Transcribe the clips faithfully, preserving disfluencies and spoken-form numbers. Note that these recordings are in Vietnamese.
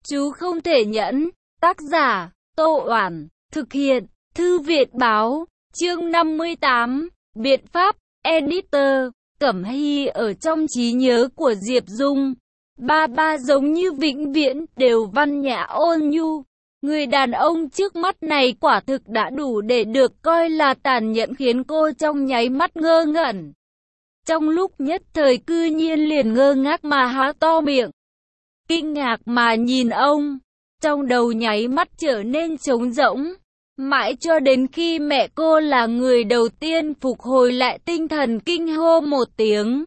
Chú không thể nhẫn. Tác giả, Tô Oản. Thực hiện, Thư viện Báo. Chương năm mươi tám. Biện pháp, Editor. Cẩm Hy ở trong trí nhớ của Diệp Dung. Ba ba giống như vĩnh viễn, đều văn nhã ôn nhu. Người đàn ông trước mắt này quả thực đã đủ để được coi là tàn nhẫn, khiến cô trong nháy mắt ngơ ngẩn. Trong lúc nhất thời cư nhiên liền ngơ ngác mà há to miệng. Kinh ngạc mà nhìn ông, trong đầu nháy mắt trở nên trống rỗng. Mãi cho đến khi mẹ cô là người đầu tiên phục hồi lại tinh thần, kinh hô một tiếng.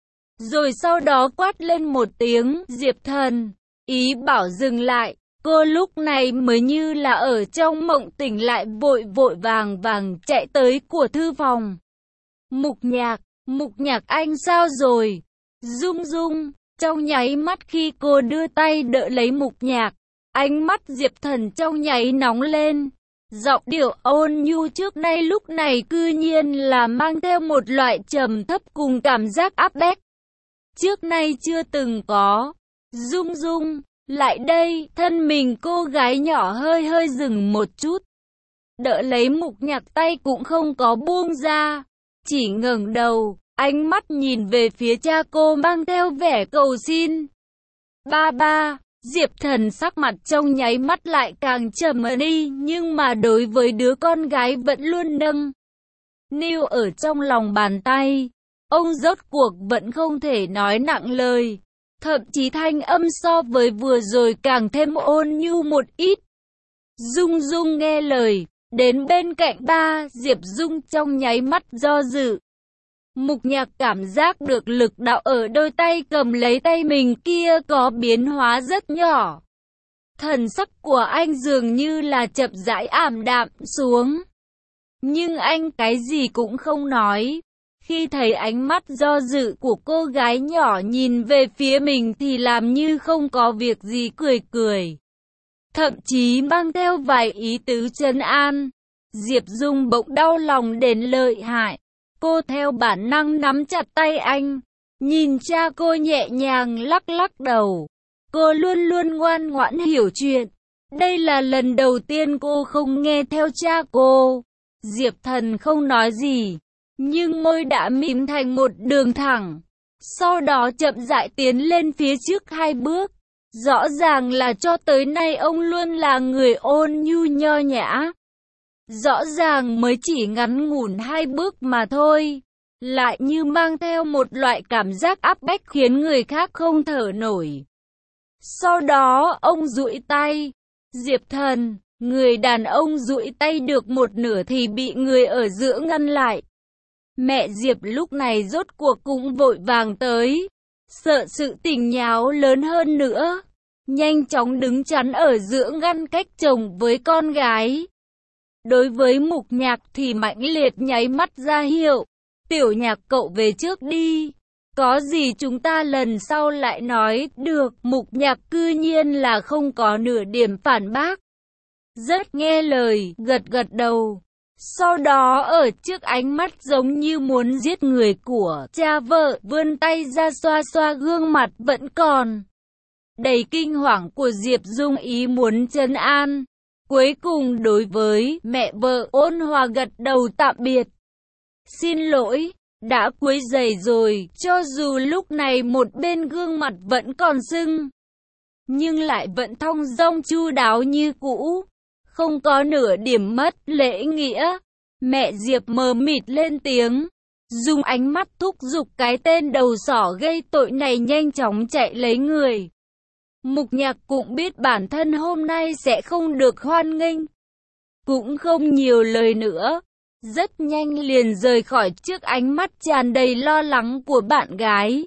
Rồi sau đó quát lên một tiếng, Diệp Thần, ý bảo dừng lại. Cô lúc này mới như là ở trong mộng tỉnh lại, vội vội vàng vàng chạy tới của thư phòng. Mục Nhạc, Mục Nhạc anh sao rồi? Dung Dung, trong nháy mắt khi cô đưa tay đỡ lấy Mục Nhạc, ánh mắt Diệp Thần trong nháy nóng lên. Giọng điệu ôn nhu trước nay lúc này cư nhiên là mang theo một loại trầm thấp cùng cảm giác áp bách trước nay chưa từng có. Dung Dung, lại đây. Thân mình cô gái nhỏ hơi hơi dừng một chút, đỡ lấy Mục Nhạc, tay cũng không có buông ra, chỉ ngẩng đầu, ánh mắt nhìn về phía cha cô mang theo vẻ cầu xin. Ba ba. Diệp Thần sắc mặt trong nháy mắt lại càng trầm đi, nhưng mà đối với đứa con gái vẫn luôn nâng niu ở trong lòng bàn tay, ông rốt cuộc vẫn không thể nói nặng lời, thậm chí thanh âm so với vừa rồi càng thêm ôn nhu một ít. Dung Dung nghe lời, đến bên cạnh ba. Diệp Dung trong nháy mắt do dự. Mục Nhạc cảm giác được lực đạo ở đôi tay cầm lấy tay mình kia có biến hóa rất nhỏ. Thần sắc của anh dường như là chậm rãi ảm đạm xuống. Nhưng anh cái gì cũng không nói. Khi thấy ánh mắt do dự của cô gái nhỏ nhìn về phía mình thì làm như không có việc gì, cười cười. Thậm chí mang theo vài ý tứ trấn an. Diệp Dung bỗng đau lòng đến lợi hại. Cô theo bản năng nắm chặt tay anh, nhìn cha cô nhẹ nhàng lắc lắc đầu. Cô luôn luôn ngoan ngoãn hiểu chuyện. Đây là lần đầu tiên cô không nghe theo cha cô. Diệp Thần không nói gì, nhưng môi đã mím thành một đường thẳng. Sau đó chậm rãi tiến lên phía trước hai bước. Rõ ràng là cho tới nay ông luôn là người ôn nhu nho nhã. Rõ ràng mới chỉ ngắn ngủn hai bước mà thôi, lại như mang theo một loại cảm giác áp bách khiến người khác không thở nổi. Sau đó ông duỗi tay. Diệp Thần, người đàn ông duỗi tay được một nửa thì bị người ở giữa ngăn lại. Mẹ Diệp lúc này rốt cuộc cũng vội vàng tới, sợ sự tình nháo lớn hơn nữa, nhanh chóng đứng chắn ở giữa ngăn cách chồng với con gái. Đối với Mục Nhạc thì mãnh liệt nháy mắt ra hiệu. Tiểu Nhạc cậu về trước đi. Có gì chúng ta lần sau lại nói. Được. Mục Nhạc cư nhiên là không có nửa điểm phản bác. Rất nghe lời, gật gật đầu. Sau đó ở trước ánh mắt giống như muốn giết người của cha vợ, vươn tay ra xoa xoa gương mặt vẫn còn đầy kinh hoàng của Diệp Dung, ý muốn trấn an. Cuối cùng đối với mẹ vợ ôn hòa gật đầu tạm biệt. Xin lỗi, đã quấy rầy rồi. Cho dù lúc này một bên gương mặt vẫn còn sưng, nhưng lại vẫn thong dong chu đáo như cũ, không có nửa điểm mất lễ nghĩa. Mẹ Diệp mờ mịt lên tiếng, dùng ánh mắt thúc giục cái tên đầu sỏ gây tội này nhanh chóng chạy lấy người. Mục Nhạc cũng biết bản thân hôm nay sẽ không được hoan nghênh, cũng không nhiều lời nữa, rất nhanh liền rời khỏi trước ánh mắt tràn đầy lo lắng của bạn gái.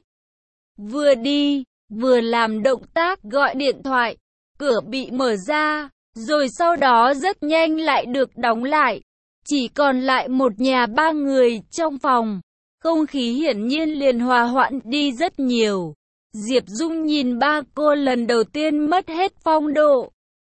Vừa đi, vừa làm động tác gọi điện thoại, cửa bị mở ra, rồi sau đó rất nhanh lại được đóng lại, chỉ còn lại một nhà ba người trong phòng, không khí hiển nhiên liền hòa hoãn đi rất nhiều. Diệp Dung nhìn ba cô lần đầu tiên mất hết phong độ,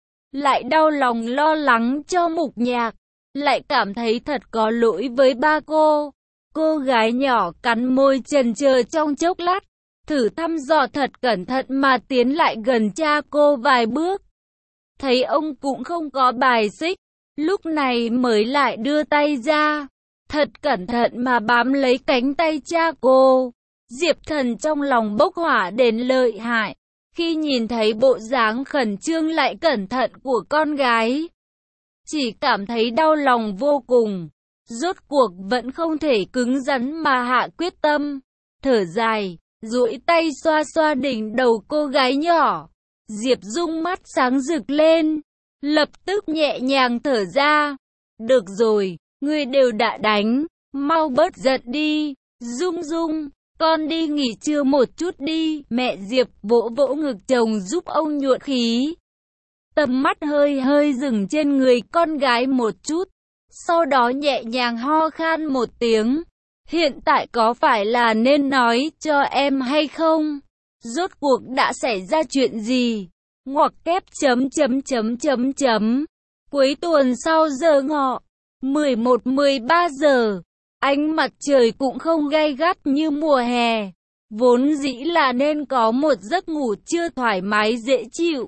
lại đau lòng lo lắng cho Mục Nhạc, lại cảm thấy thật có lỗi với ba cô. Cô gái nhỏ cắn môi chần chờ trong chốc lát, thử thăm dò thật cẩn thận mà tiến lại gần cha cô vài bước. Thấy ông cũng không có bài xích, lúc này mới lại đưa tay ra, thật cẩn thận mà bám lấy cánh tay cha cô. Diệp Thần trong lòng bốc hỏa đến lợi hại, khi nhìn thấy bộ dáng khẩn trương lại cẩn thận của con gái. Chỉ cảm thấy đau lòng vô cùng, rốt cuộc vẫn không thể cứng rắn mà hạ quyết tâm. Thở dài, duỗi tay xoa xoa đỉnh đầu cô gái nhỏ. Diệp Dung mắt sáng rực lên, lập tức nhẹ nhàng thở ra. Được rồi, ngươi đều đã đánh, mau bớt giận đi. Dung Dung, con đi nghỉ trưa một chút đi. Mẹ Diệp vỗ vỗ ngực chồng giúp ông nhuận khí. Tầm mắt hơi hơi dừng trên người con gái một chút, sau đó nhẹ nhàng ho khan một tiếng. Hiện tại có phải là nên nói cho em hay không? Rốt cuộc đã xảy ra chuyện gì? Ngoặc kép chấm chấm chấm chấm chấm. Cuối tuần sau giờ ngọ, mười một mười ba giờ, ánh mặt trời cũng không gay gắt như mùa hè. Vốn dĩ là nên có một giấc ngủ trưa thoải mái dễ chịu.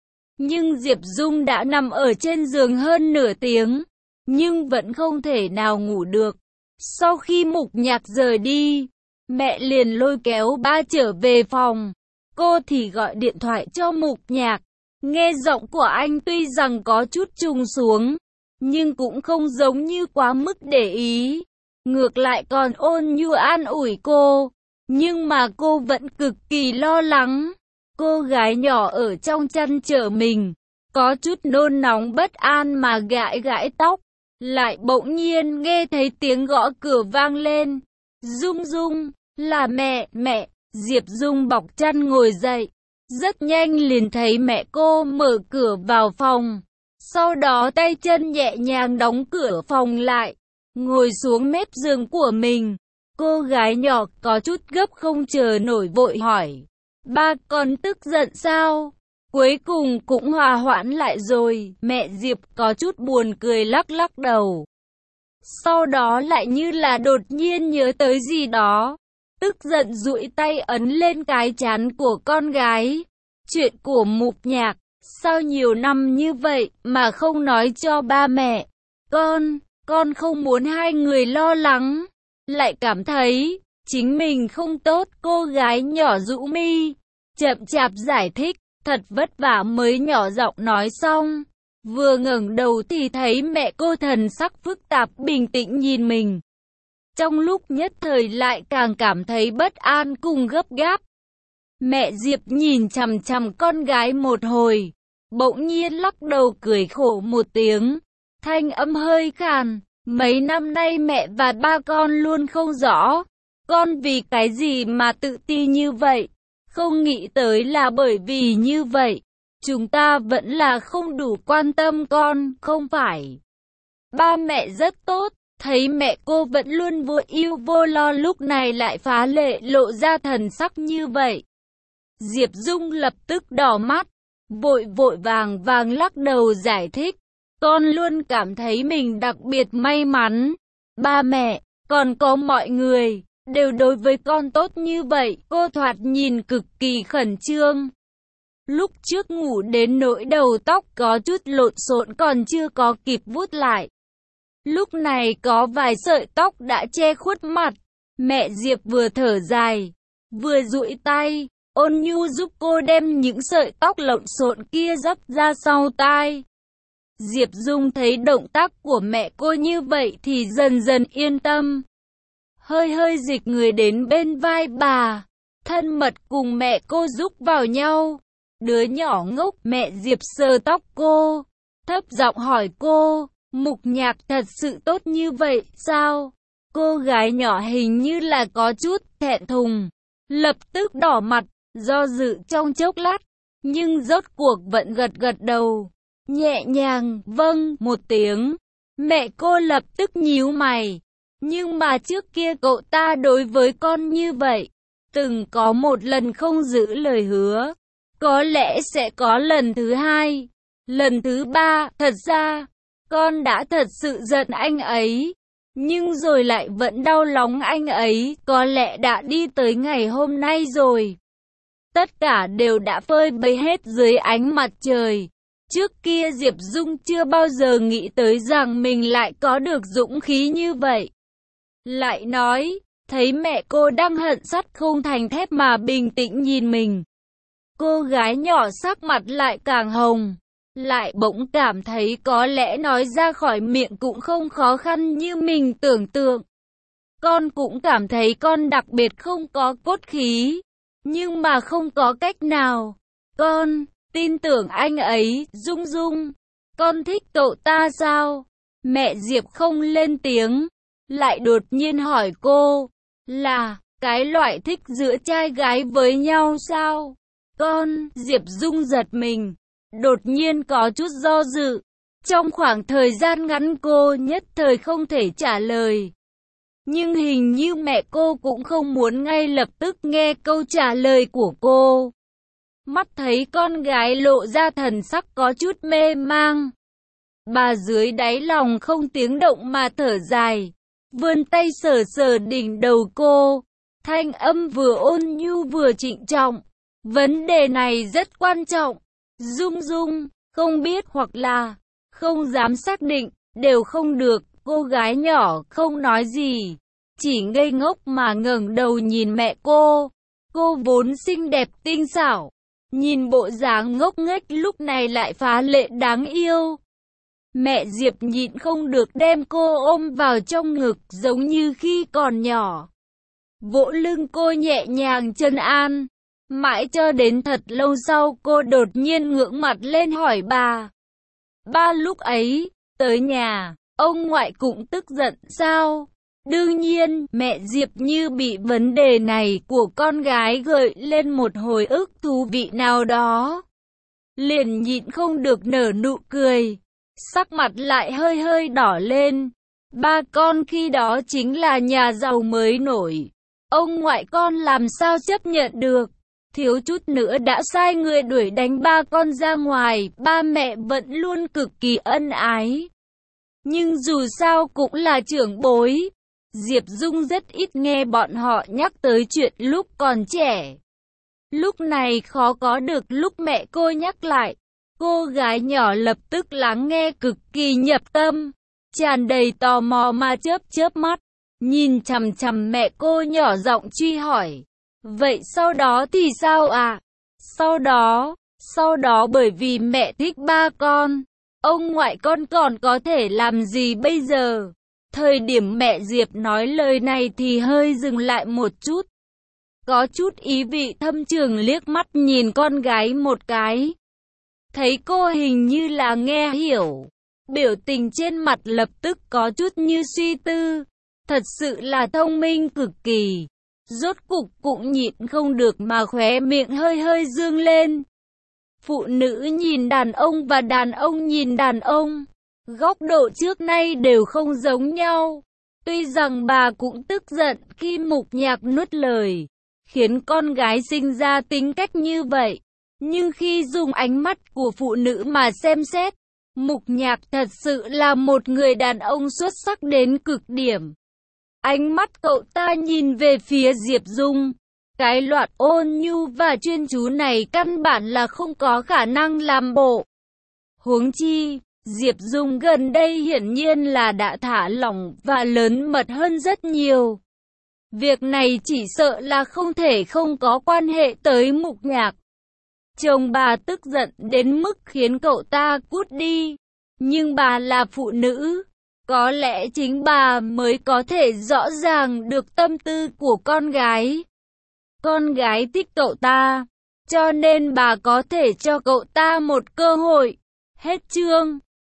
Nhưng Diệp Dung đã nằm ở trên giường hơn nửa tiếng, nhưng vẫn không thể nào ngủ được. Sau khi Mục Nhạc rời đi, mẹ liền lôi kéo ba trở về phòng. Cô thì gọi điện thoại cho Mục Nhạc. Nghe giọng của anh tuy rằng có chút trùng xuống, nhưng cũng không giống như quá mức để ý. Ngược lại còn ôn nhu an ủi cô. Nhưng mà cô vẫn cực kỳ lo lắng. Cô gái nhỏ ở trong chăn trở mình, có chút nôn nóng bất an mà gãi gãi tóc. Lại bỗng nhiên nghe thấy tiếng gõ cửa vang lên. Dung Dung, là mẹ, mẹ. Diệp Dung bọc chăn ngồi dậy. Rất nhanh liền thấy mẹ cô mở cửa vào phòng. Sau đó tay chân nhẹ nhàng đóng cửa phòng lại, ngồi xuống mép giường của mình. Cô gái nhỏ có chút gấp không chờ nổi vội hỏi. Ba con tức giận sao? Cuối cùng cũng hòa hoãn lại rồi. Mẹ Diệp có chút buồn cười lắc lắc đầu. Sau đó lại như là đột nhiên nhớ tới gì đó, tức giận duỗi tay ấn lên cái trán của con gái. Chuyện của Mục Nhạc, sao nhiều năm như vậy mà không nói cho ba mẹ? Con, con không muốn hai người lo lắng, lại cảm thấy chính mình không tốt. Cô gái nhỏ rũ mi, chậm chạp giải thích, thật vất vả mới nhỏ giọng nói xong. Vừa ngẩng đầu thì thấy mẹ cô thần sắc phức tạp bình tĩnh nhìn mình. Trong lúc nhất thời lại càng cảm thấy bất an cùng gấp gáp. Mẹ Diệp nhìn chằm chằm con gái một hồi, bỗng nhiên lắc đầu cười khổ một tiếng, thanh âm hơi khàn. Mấy năm nay mẹ và ba con luôn không rõ, con vì cái gì mà tự ti như vậy. Không nghĩ tới là bởi vì như vậy, chúng ta vẫn là không đủ quan tâm con, không phải? Ba mẹ rất tốt. Thấy mẹ cô vẫn luôn vô ưu vô lo lúc này lại phá lệ lộ ra thần sắc như vậy. Diệp Dung lập tức đỏ mắt, vội vội vàng vàng lắc đầu giải thích. Con luôn cảm thấy mình đặc biệt may mắn. Ba mẹ, còn có mọi người, đều đối với con tốt như vậy. Cô thoạt nhìn cực kỳ khẩn trương. Lúc trước ngủ đến nỗi đầu tóc có chút lộn xộn còn chưa có kịp vuốt lại. Lúc này có vài sợi tóc đã che khuất mặt. Mẹ Diệp vừa thở dài, vừa duỗi tay, ôn nhu giúp cô đem những sợi tóc lộn xộn kia dấp ra sau tai. Diệp Dung thấy động tác của mẹ cô như vậy thì dần dần yên tâm. Hơi hơi dịch người đến bên vai bà, thân mật cùng mẹ cô giúp vào nhau. Đứa nhỏ ngốc. Mẹ Diệp sờ tóc cô, thấp giọng hỏi cô. Mục Nhạc thật sự tốt như vậy sao? Cô gái nhỏ hình như là có chút thẹn thùng, lập tức đỏ mặt, do dự trong chốc lát, nhưng rốt cuộc vẫn gật gật đầu, nhẹ nhàng vâng một tiếng. Mẹ cô lập tức nhíu mày, nhưng mà trước kia cậu ta đối với con như vậy, từng có một lần không giữ lời hứa, có lẽ sẽ có lần thứ hai, lần thứ ba. Thật ra con đã thật sự giận anh ấy. nhưng rồi lại vẫn đau lòng anh ấy, có lẽ đã đi tới ngày hôm nay rồi. Tất cả đều đã phơi bày hết dưới ánh mặt trời. Trước kia Diệp Dung chưa bao giờ nghĩ tới rằng mình lại có được dũng khí như vậy. Lại nói, thấy mẹ cô đang hận sắt không thành thép mà bình tĩnh nhìn mình. Cô gái nhỏ sắc mặt lại càng hồng. Lại bỗng cảm thấy có lẽ nói ra khỏi miệng cũng không khó khăn như mình tưởng tượng. Con cũng cảm thấy con đặc biệt không có cốt khí. Nhưng mà không có cách nào. Con tin tưởng anh ấy, Dung Dung. Con thích cậu ta sao? Mẹ Diệp không lên tiếng. Lại đột nhiên hỏi cô. Là, cái loại thích giữa trai gái với nhau sao? Con, Diệp Dung giật mình. Đột nhiên có chút do dự. Trong khoảng thời gian ngắn cô nhất thời không thể trả lời. Nhưng hình như mẹ cô cũng không muốn ngay lập tức nghe câu trả lời của cô. Mắt thấy con gái lộ ra thần sắc có chút mê mang. Bà dưới đáy lòng không tiếng động mà thở dài. Vươn tay sờ sờ đỉnh đầu cô. Thanh âm vừa ôn nhu vừa trịnh trọng. Vấn đề này rất quan trọng. Dung Dung, không biết hoặc là không dám xác định, đều không được. Cô gái nhỏ không nói gì, chỉ ngây ngốc mà ngẩng đầu nhìn mẹ cô. Cô vốn xinh đẹp tinh xảo, nhìn bộ dáng ngốc nghếch lúc này lại phá lệ đáng yêu. Mẹ Diệp nhịn không được đem cô ôm vào trong ngực giống như khi còn nhỏ. Vỗ lưng cô nhẹ nhàng trấn an. Mãi cho đến thật lâu sau cô đột nhiên ngưỡng mặt lên hỏi bà. Ba lúc ấy, tới nhà, ông ngoại cũng tức giận sao? Đương nhiên, mẹ Diệp như bị vấn đề này của con gái gợi lên một hồi ức thú vị nào đó. Liền nhịn không được nở nụ cười, sắc mặt lại hơi hơi đỏ lên. Ba con khi đó chính là nhà giàu mới nổi. Ông ngoại con làm sao chấp nhận được? Thiếu chút nữa đã sai người đuổi đánh ba con ra ngoài, ba mẹ vẫn luôn cực kỳ ân ái. Nhưng dù sao cũng là trưởng bối. Diệp Dung rất ít nghe bọn họ nhắc tới chuyện lúc còn trẻ. Lúc này khó có được lúc mẹ cô nhắc lại. Cô gái nhỏ lập tức lắng nghe cực kỳ nhập tâm, tràn đầy tò mò mà chớp chớp mắt, nhìn chằm chằm mẹ cô nhỏ giọng truy hỏi. Vậy sau đó thì sao à? Sau đó, sau đó bởi vì mẹ thích ba con, ông ngoại con còn có thể làm gì bây giờ? Thời điểm mẹ Diệp nói lời này thì hơi dừng lại một chút. Có chút ý vị thâm trường liếc mắt nhìn con gái một cái. Thấy cô hình như là nghe hiểu. Biểu tình trên mặt lập tức có chút như suy tư. Thật sự là thông minh cực kỳ. Rốt cục cũng nhịn không được mà khóe miệng hơi hơi dương lên. Phụ nữ nhìn đàn ông và đàn ông nhìn đàn ông, góc độ trước nay đều không giống nhau. Tuy rằng bà cũng tức giận khi Mục Nhạc nuốt lời, khiến con gái sinh ra tính cách như vậy. Nhưng khi dùng ánh mắt của phụ nữ mà xem xét, Mục Nhạc thật sự là một người đàn ông xuất sắc đến cực điểm. Ánh mắt cậu ta nhìn về phía Diệp Dung. Cái loạt ôn nhu và chuyên chú này căn bản là không có khả năng làm bộ. Huống chi, Diệp Dung gần đây hiển nhiên là đã thả lỏng và lớn mật hơn rất nhiều. Việc này chỉ sợ là không thể không có quan hệ tới Mục Nhạc. Chồng bà tức giận đến mức khiến cậu ta cút đi. Nhưng bà là phụ nữ. Có lẽ chính bà mới có thể rõ ràng được tâm tư của con gái. Con gái thích cậu ta, cho nên bà có thể cho cậu ta một cơ hội. Hết chương.